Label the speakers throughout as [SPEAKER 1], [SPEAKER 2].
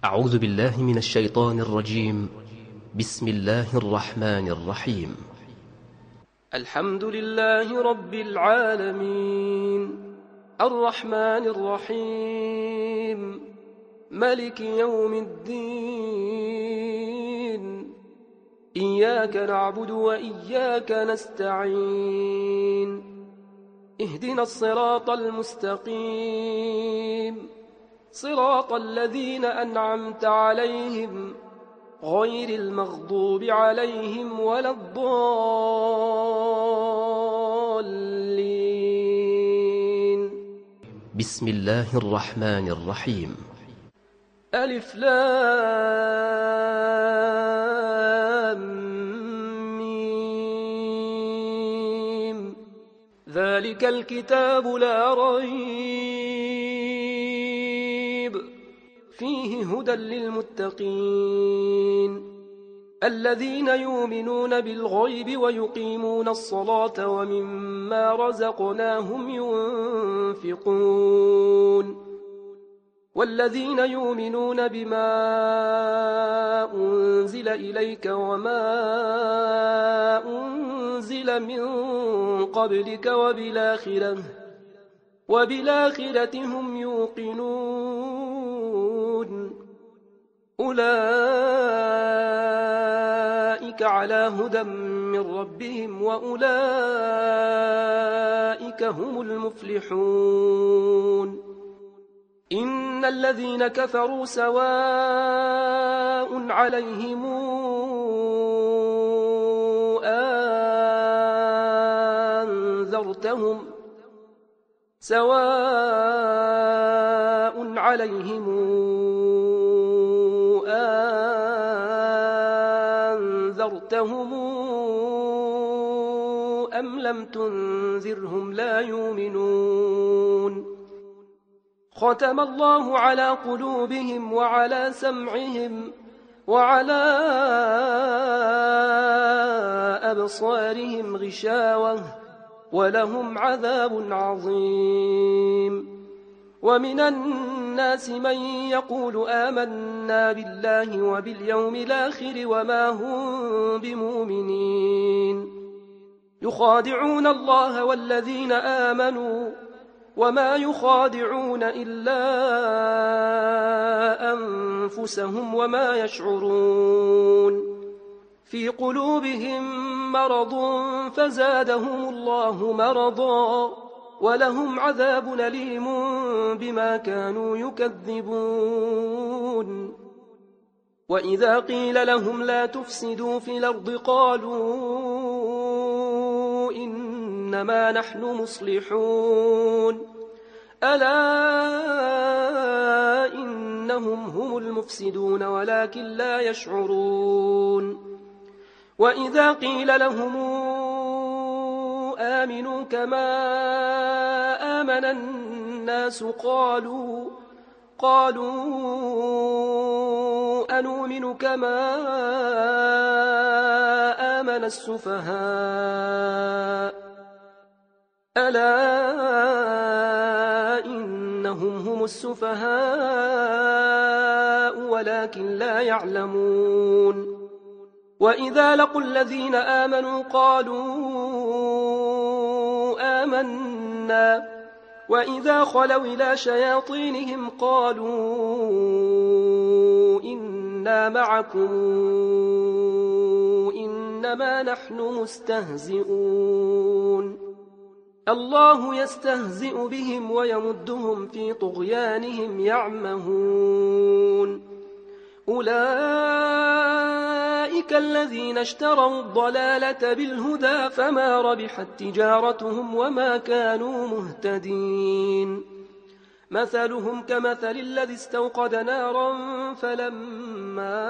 [SPEAKER 1] أعوذ بالله من الشيطان الرجيم. بسم الله الرحمن الرحيم.
[SPEAKER 2] الحمد لله رب العالمين، الرحمن الرحيم، ملك يوم الدين. إياك نعبد وإياك نستعين، اهدنا الصراط المستقيم، صراط الذين أنعمت عليهم غير المغضوب عليهم ولا الضالين.
[SPEAKER 1] بسم الله الرحمن الرحيم.
[SPEAKER 2] ألف لام ميم. ذلك الكتاب لا ريب فيه هدى للمتقين الذين يؤمنون بالغيب ويقيمون الصلاة ومما رزقناهم ينفقون والذين يؤمنون بما أنزل إليك وما أنزل من قبلك وبالآخرة هم يوقنون أولئك على هدى من ربهم وأولئك هم المفلحون. إن الذين كفروا سواء عليهم أنذرتهم أم لم تنذرهم لا يؤمنون. ختم الله على قلوبهم وعلى سمعهم وعلى أبصارهم غشاوة ولهم عذاب عظيم. ومن الناس من يقول آمنا بالله وباليوم الآخر وما هم بمؤمنين يخادعون الله والذين آمنوا وما يخادعون إلا أنفسهم وما يشعرون. في قلوبهم مرض فزادهم الله مرضا ولهم عذاب أليم بما كانوا يكذبون. وإذا قيل لهم لا تفسدوا في الأرض قالوا إنما نحن مصلحون ألا إنهم هم المفسدون ولكن لا يشعرون. وإذا قيل لهم آمنوا كما آمن الناس قالوا أنؤمن كما آمن السفهاء ألا إنهم هم السفهاء ولكن لا يعلمون. وإذا لقوا الذين آمنوا قالوا آمنا وإذا خلوا إلى شياطينهم قالوا إنا معكم إنما نحن مستهزئون. الله يستهزئ بهم ويمدهم في طغيانهم يعمهون. أولئك الذين اشتروا الضلالة بالهدى فما ربحت تجارتهم وما كانوا مهتدين. مثلهم كمثل الذي استوقد نارا فلما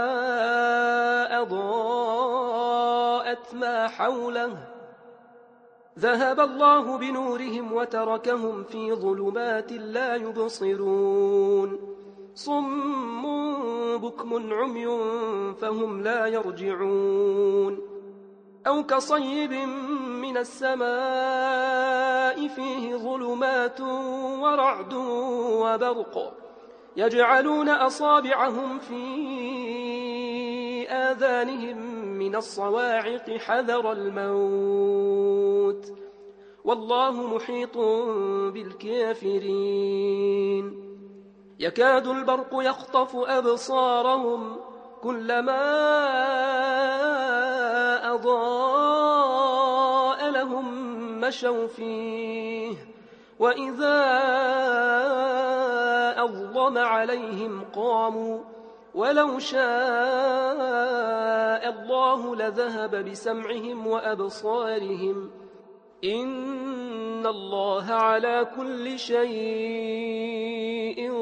[SPEAKER 2] أضاءت ما حوله ذهب الله بنورهم وتركهم في ظلمات لا يبصرون. صم بكم عمي فهم لا يرجعون. أو كصيب من السماء فيه ظلمات ورعد وبرق يجعلون أصابعهم في آذانهم من الصواعق حذر الموت والله محيط بالكافرين يكاد البرق يخطف أبصارهم كلما أضاء لهم مشوا فيه وإذا أظلم عليهم قاموا ولو شاء الله لذهب بسمعهم وأبصارهم إن الله على كل شيء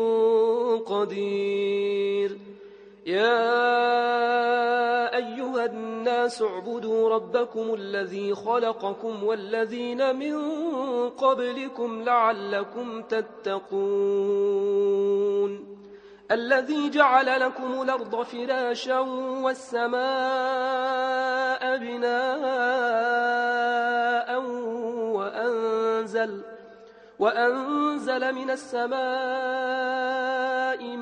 [SPEAKER 2] قدير يا أيها الناس اعبدوا ربكم الذي خلقكم والذين من قبلكم لعلكم تتقون الذي جعل لكم الأرض فراشا والسماء بناء وأنزل من السماء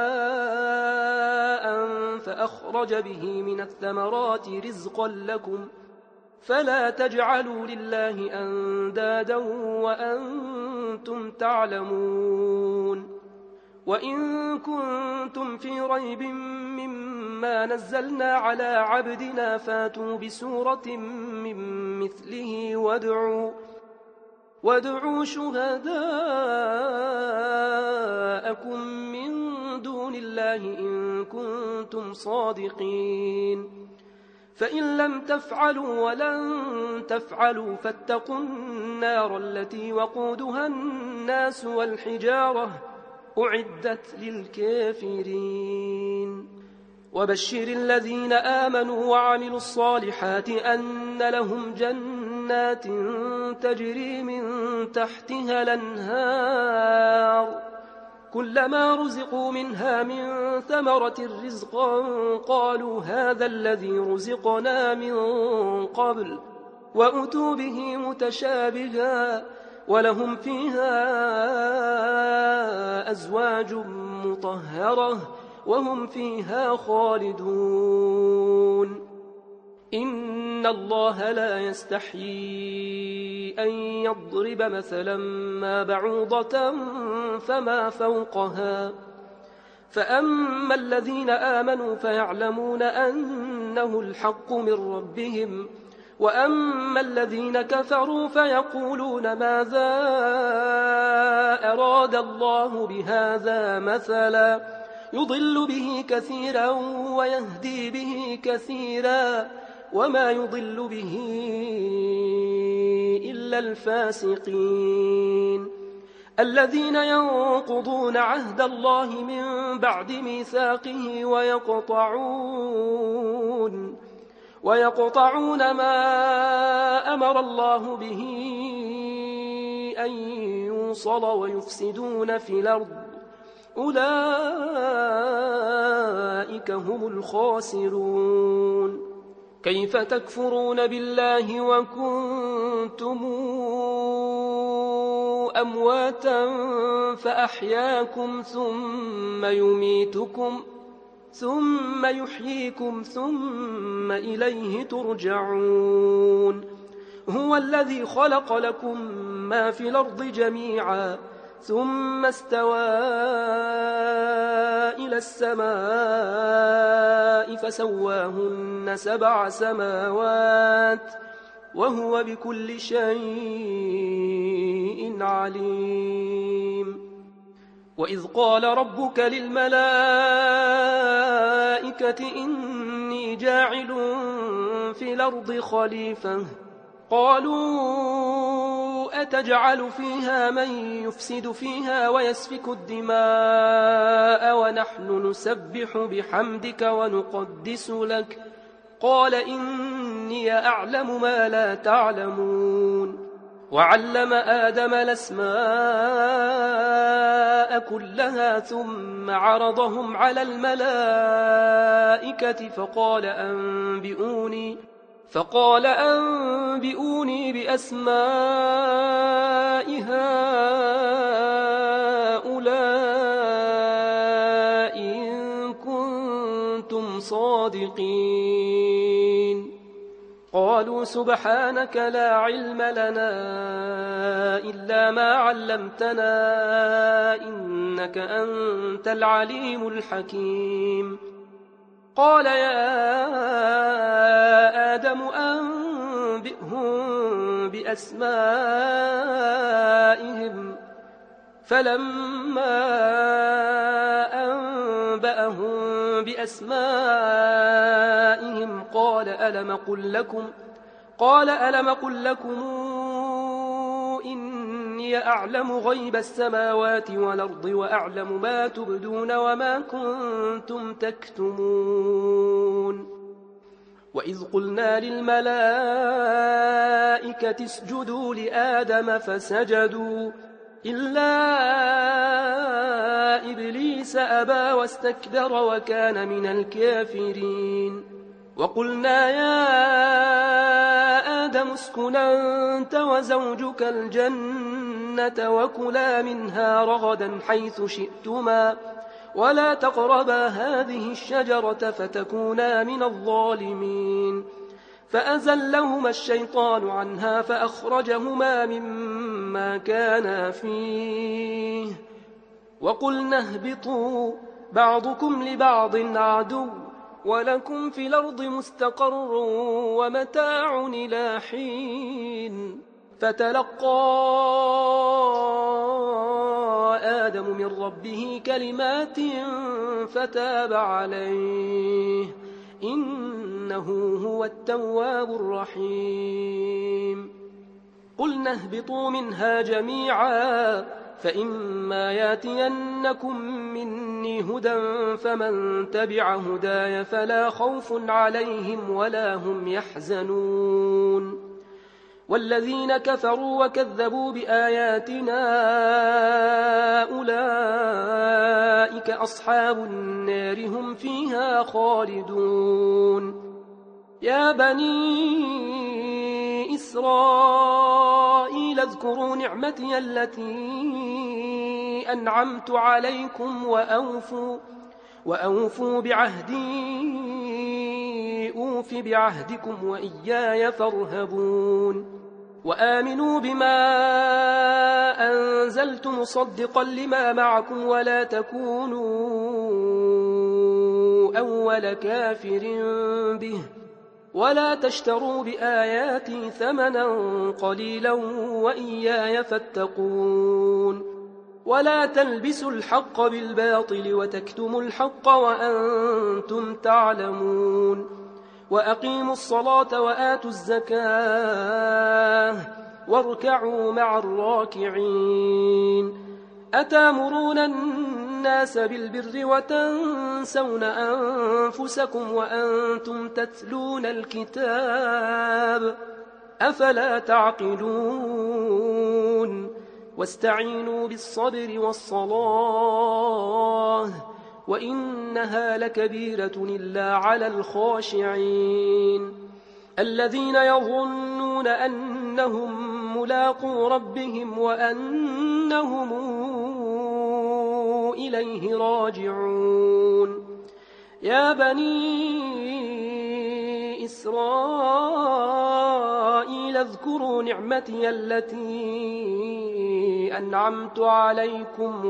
[SPEAKER 2] ماء فأخرج به من الثمرات رزقا لكم فلا تجعلوا لله أندادا وأنتم تعلمون وإن كنتم في ريب مما نزلنا على عبدنا فاتوا بسورة من مثله وادعوا شهداءكم من دون الله إن كنتم صادقين فإن لم تفعلوا ولن تفعلوا فاتقوا النار التي وقودها الناس والحجارة أعدت للكافرين وبشر الذين آمنوا وعملوا الصالحات أن لهم جنات تجري من تحتها الأنهار كلما رزقوا منها من ثمرة رزقا قالوا هذا الذي رزقنا من قبل وأتوا به متشابها ولهم فيها أزواج مطهرة وهم فيها خالدون إن الله لا يستحيي أن يضرب مثلا ما بعوضة فما فوقها فأما الذين آمنوا فيعلمون أنه الحق من ربهم وأما الذين كفروا فيقولون ماذا أراد الله بهذا مثلا يضل به كثيرا ويهدي به كثيرا وما يضل به إلا الفاسقين الذين ينقضون عهد الله من بعد ميثاقه ويقطعون ما أمر الله به أن يوصل ويفسدون في الأرض أولئك هم الخاسرون كيف تكفرون بالله وكنتم أمواتا فأحياكم ثم يميتكم ثم يحييكم ثم إليه ترجعون هو الذي خلق لكم ما في الأرض جميعا ثم استوى إلى السماء فسواهن 7 سماوات وهو بكل شيء عليم وإذ قال ربك للملائكة إني جاعل في الأرض خليفة قالوا أتجعل فيها من يفسد فيها ويسفك الدماء ونحن نسبح بحمدك ونقدس لك قال إني أعلم ما لا تعلمون وعلم آدم الأسماء كلها ثم عرضهم على الملائكة فقال أنبئوني بأسماء هؤلاء كنتم صادقين. قالوا سبحانك لا علم لنا إلا ما علمتنا إنك أنت العليم الحكيم. قال يا آدم أنبئهم بأسمائهم. فلما أنبأهم بأسمائهم قال ألم قل لكم إني أعلم غيب السماوات والأرض وأعلم ما تبدون وما كنتم تكتمون. وإذ قلنا للملائكة اسجدوا لآدم فسجدوا إلا إبليس أبى واستكبر وكان من الكافرين. وقلنا يا آدم اسكن أنت وزوجك الجنة وكلا منها رغدا حيث شئتما ولا تقربا هذه الشجرة فتكونا من الظالمين. فأزلهما الشيطان عنها فأخرجهما مما كانا فيه. وقلنا اهبطوا بعضكم لبعض عدو ولكم في الأرض مستقر ومتاع إلى حين. فتلقى آدم من ربه كلمات فتاب عليه إنه هو التواب الرحيم. قلنا اهبطوا منها جميعا فإما ياتينكم مني هدى فمن تبع هداي فلا خوف عليهم ولا هم يحزنون. والذين كفروا وكذبوا بآياتنا أولئك أصحاب النار هم فيها خالدون. يا بني إسرائيل اذكروا نعمتي التي أنعمت عليكم وأوفوا بعهدي أوف بعهدكم وإياي فارهبون. وآمنوا بما أنزلت مصدقا لما معكم ولا تكونوا أول كافر به ولا تشتروا بآياتي ثمنا قليلا وإياي فاتقون. ولا تلبسوا الحق بالباطل وتكتموا الحق وأنتم تعلمون. وأقيموا الصلاة وآتوا الزكاة واركعوا مع الراكعين. أتامرون الناس بالبر وتنسون أنفسكم وأنتم تتلون الكتاب أفلا تعقلون. واستعينوا بالصبر والصلاة وإنها لكبيرة إلا على الخاشعين الذين يظنون أنهم ملاقو ربهم وأنهم إليه راجعون. يا بني إسرائيل اذكروا نعمتي التي أنعمت عليكم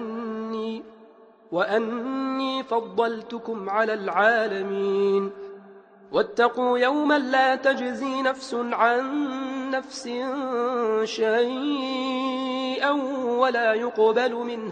[SPEAKER 2] وأني فضلتكم على العالمين. واتقوا يوما لا تجزي نفس عن نفس شيئا ولا يقبل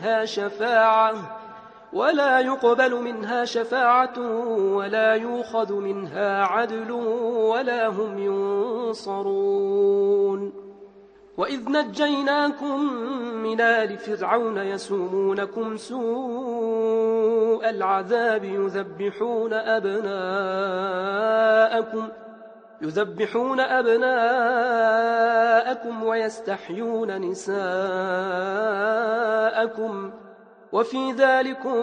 [SPEAKER 2] منها شفاعة ولا يؤخذ منها عدل ولا هم ينصرون. وإذ نجيناكم من آل فرعون يسومونكم سوء العذاب يذبحون أبناءكم ويستحيون نساءكم وفي ذلكم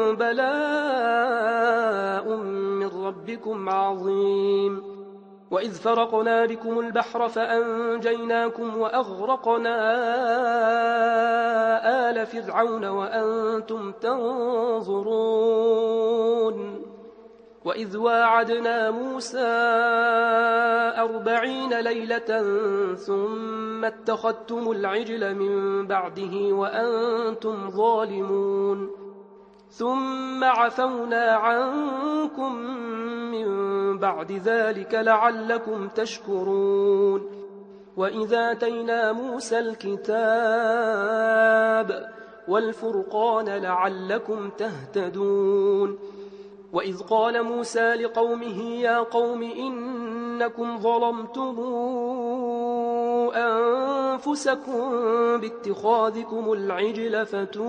[SPEAKER 2] بلاء من ربكم عظيم. وإذ فرقنا بكم البحر فأنجيناكم وأغرقنا آل فرعون وأنتم تنظرون. وإذ واعدنا موسى 40 ليلة ثم اتخذتم العجل من بعده وأنتم ظالمون ثم عفونا عنكم من بعد ذلك لعلكم تشكرون وإذا آتينا موسى الكتاب والفرقان لعلكم تهتدون وإذ قال موسى لقومه يا قوم إنكم ظلمتم أنفسكم باتخاذكم العجل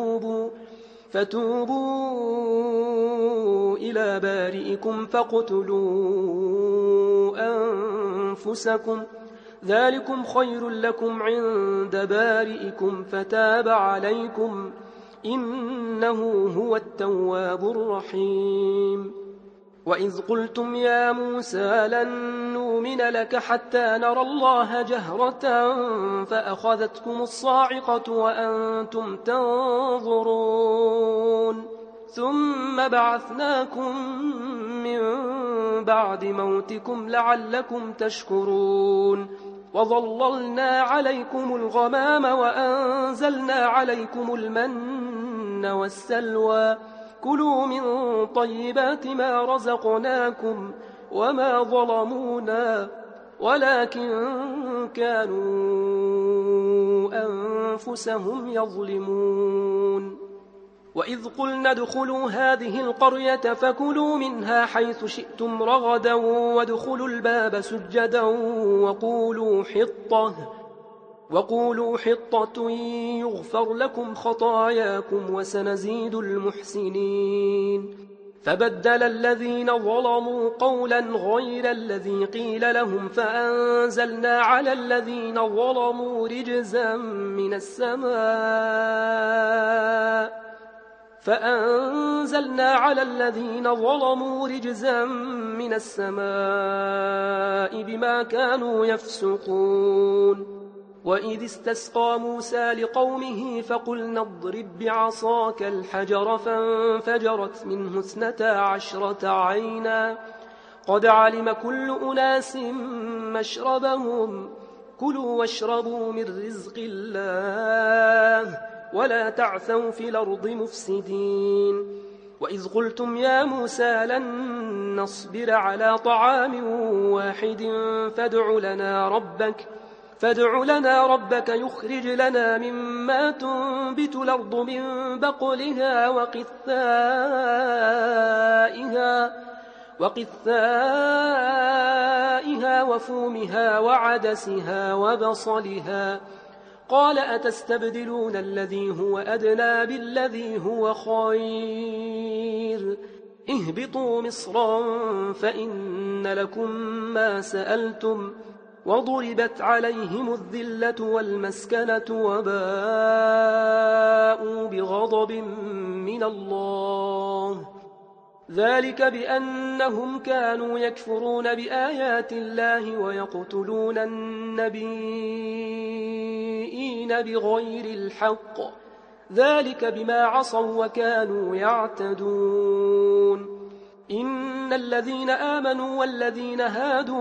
[SPEAKER 2] فتوبوا إلى بارئكم فاقتلوا أنفسكم ذلكم خير لكم عند بارئكم فتاب عليكم إنه هو التواب الرحيم وإذ قلتم يا موسى لن نؤمن لك حتى نرى الله جهرة فأخذتكم الصاعقة وأنتم تنظرون ثم بعثناكم من بعد موتكم لعلكم تشكرون وظللنا عليكم الغمام وأنزلنا عليكم المن والسلوى كلوا من طيبات ما رزقناكم وما ظلمونا ولكن كانوا أنفسهم يظلمون وإذ قلنا ادخلوا هذه القرية فكلوا منها حيث شئتم رغدا وادخلوا الباب سجدا وقولوا حطة يغفر لكم خطاياكم وسنزيد المحسنين فبدل الذين ظلموا قولا غير الذي قيل لهم فأنزلنا على الذين ظلموا رجزا من السماء بما كانوا يفسقون وإذ استسقى موسى لقومه فقلنا اضرب بعصاك الحجر فانفجرت منه 12 عينا قد علم كل أناس مشربهم كلوا واشربوا من رزق الله ولا تعثوا في الأرض مفسدين وإذ قلتم يا موسى لن نصبر على طعام واحد فادع لنا ربك يخرج لنا مما تنبت الأرض من بقلها وقثائها وفومها وعدسها وبصلها قال أتستبدلون الذي هو أدنى بالذي هو خير اهبطوا مصرا فإن لكم ما سألتم وضربت عليهم الذلة والمسكنة وباءوا بغضب من الله ذلك بأنهم كانوا يكفرون بآيات الله ويقتلون النبيين بغير الحق ذلك بما عصوا وكانوا يعتدون إن الذين آمنوا والذين هادوا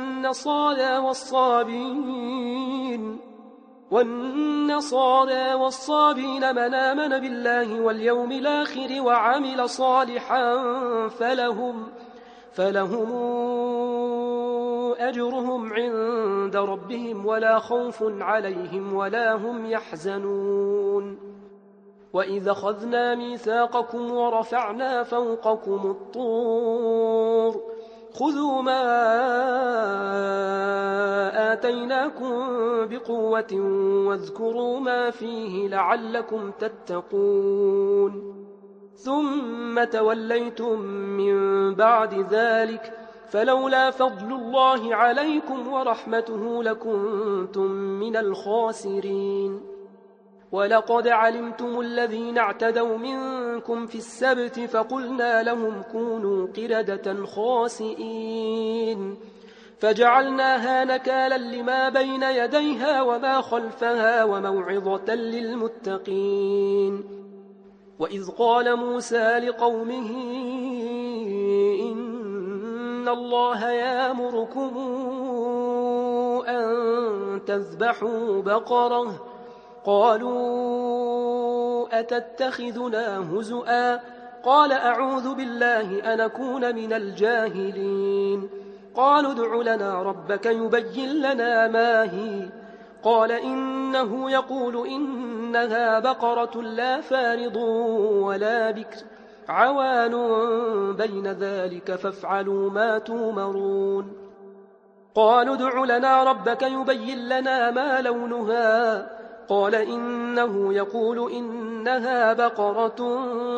[SPEAKER 2] والنصارى والصابين من آمن بالله واليوم الآخر وعمل صالحا فلهم أجرهم عند ربهم ولا خوف عليهم ولا هم يحزنون وإذا أخذنا ميثاقكم ورفعنا فوقكم الطور خذوا ما آتيناكم بقوة واذكروا ما فيه لعلكم تتقون ثم توليتم من بعد ذلك فلولا فضل الله عليكم ورحمته لكنتم من الخاسرين ولقد علمتم الذين اعتدوا منكم في السبت فقلنا لهم كونوا قردة خاسئين فجعلناها نكالا لما بين يديها وما خلفها وموعظة للمتقين وإذ قال موسى لقومه إن إن الله يأمركم أن تذبحوا بقرة. قالوا أتتخذنا هزؤا؟ قال أعوذ بالله أن أكون من الجاهلين. قالوا ادع لنا ربك يبين لنا ما هي. قال إنه يقول إنها بقرة لا فارض ولا بكر عوان بين ذلك فافعلوا ما تومرون. قالوا ادع لنا ربك يبين لنا ما لونها. قال إنه يقول إنها بقرة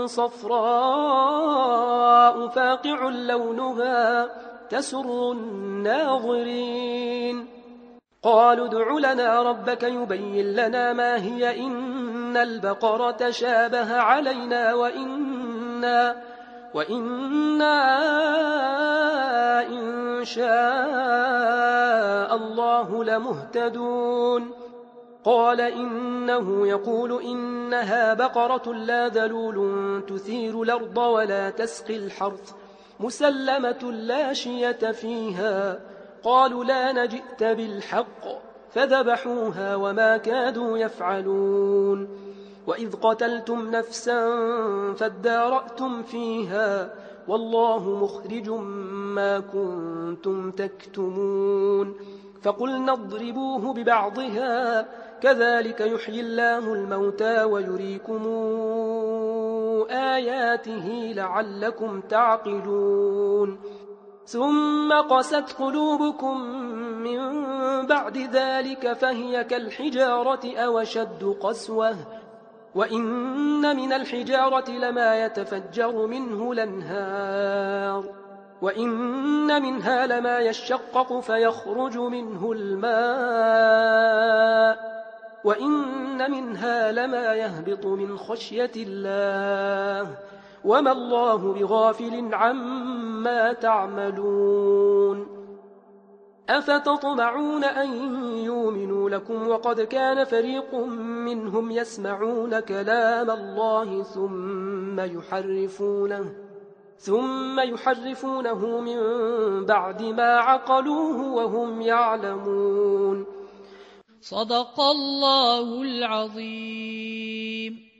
[SPEAKER 2] صفراء فاقع لونها تسر الناظرين. قالوا ادع لنا ربك يبين لنا ما هي إن البقرة شابه علينا وإنا إن شاء الله لمهتدون. قال إنه يقول إنها بقرة لا ذلول تثير الأرض ولا تسقي الحرث مسلمة لا شية فيها. قالوا لا نجئت بالحق فذبحوها وما كادوا يفعلون. وإذ قتلتم نفسا فادارأتم فيها والله مخرج ما كنتم تكتمون. فقلنا اضربوه ببعضها كذلك يحيي الله الموتى ويريكم آياته لعلكم تعقلون. ثم قست قلوبكم من بعد ذلك فهي كالحجارة أو أشد قسوة. وإن من الحجارة لما يتفجر منه الأنهار وإن منها لما يشقق فيخرج منه الماء وإن منها لما يهبط من خشية الله وما الله بغافل عما تعملون. أفتطمعون أن يؤمنوا لكم وقد كان فريق منهم يسمعون كلام الله ثم يحرفونه من بعد ما عقلوه وهم يعلمون.
[SPEAKER 3] صدق الله العظيم.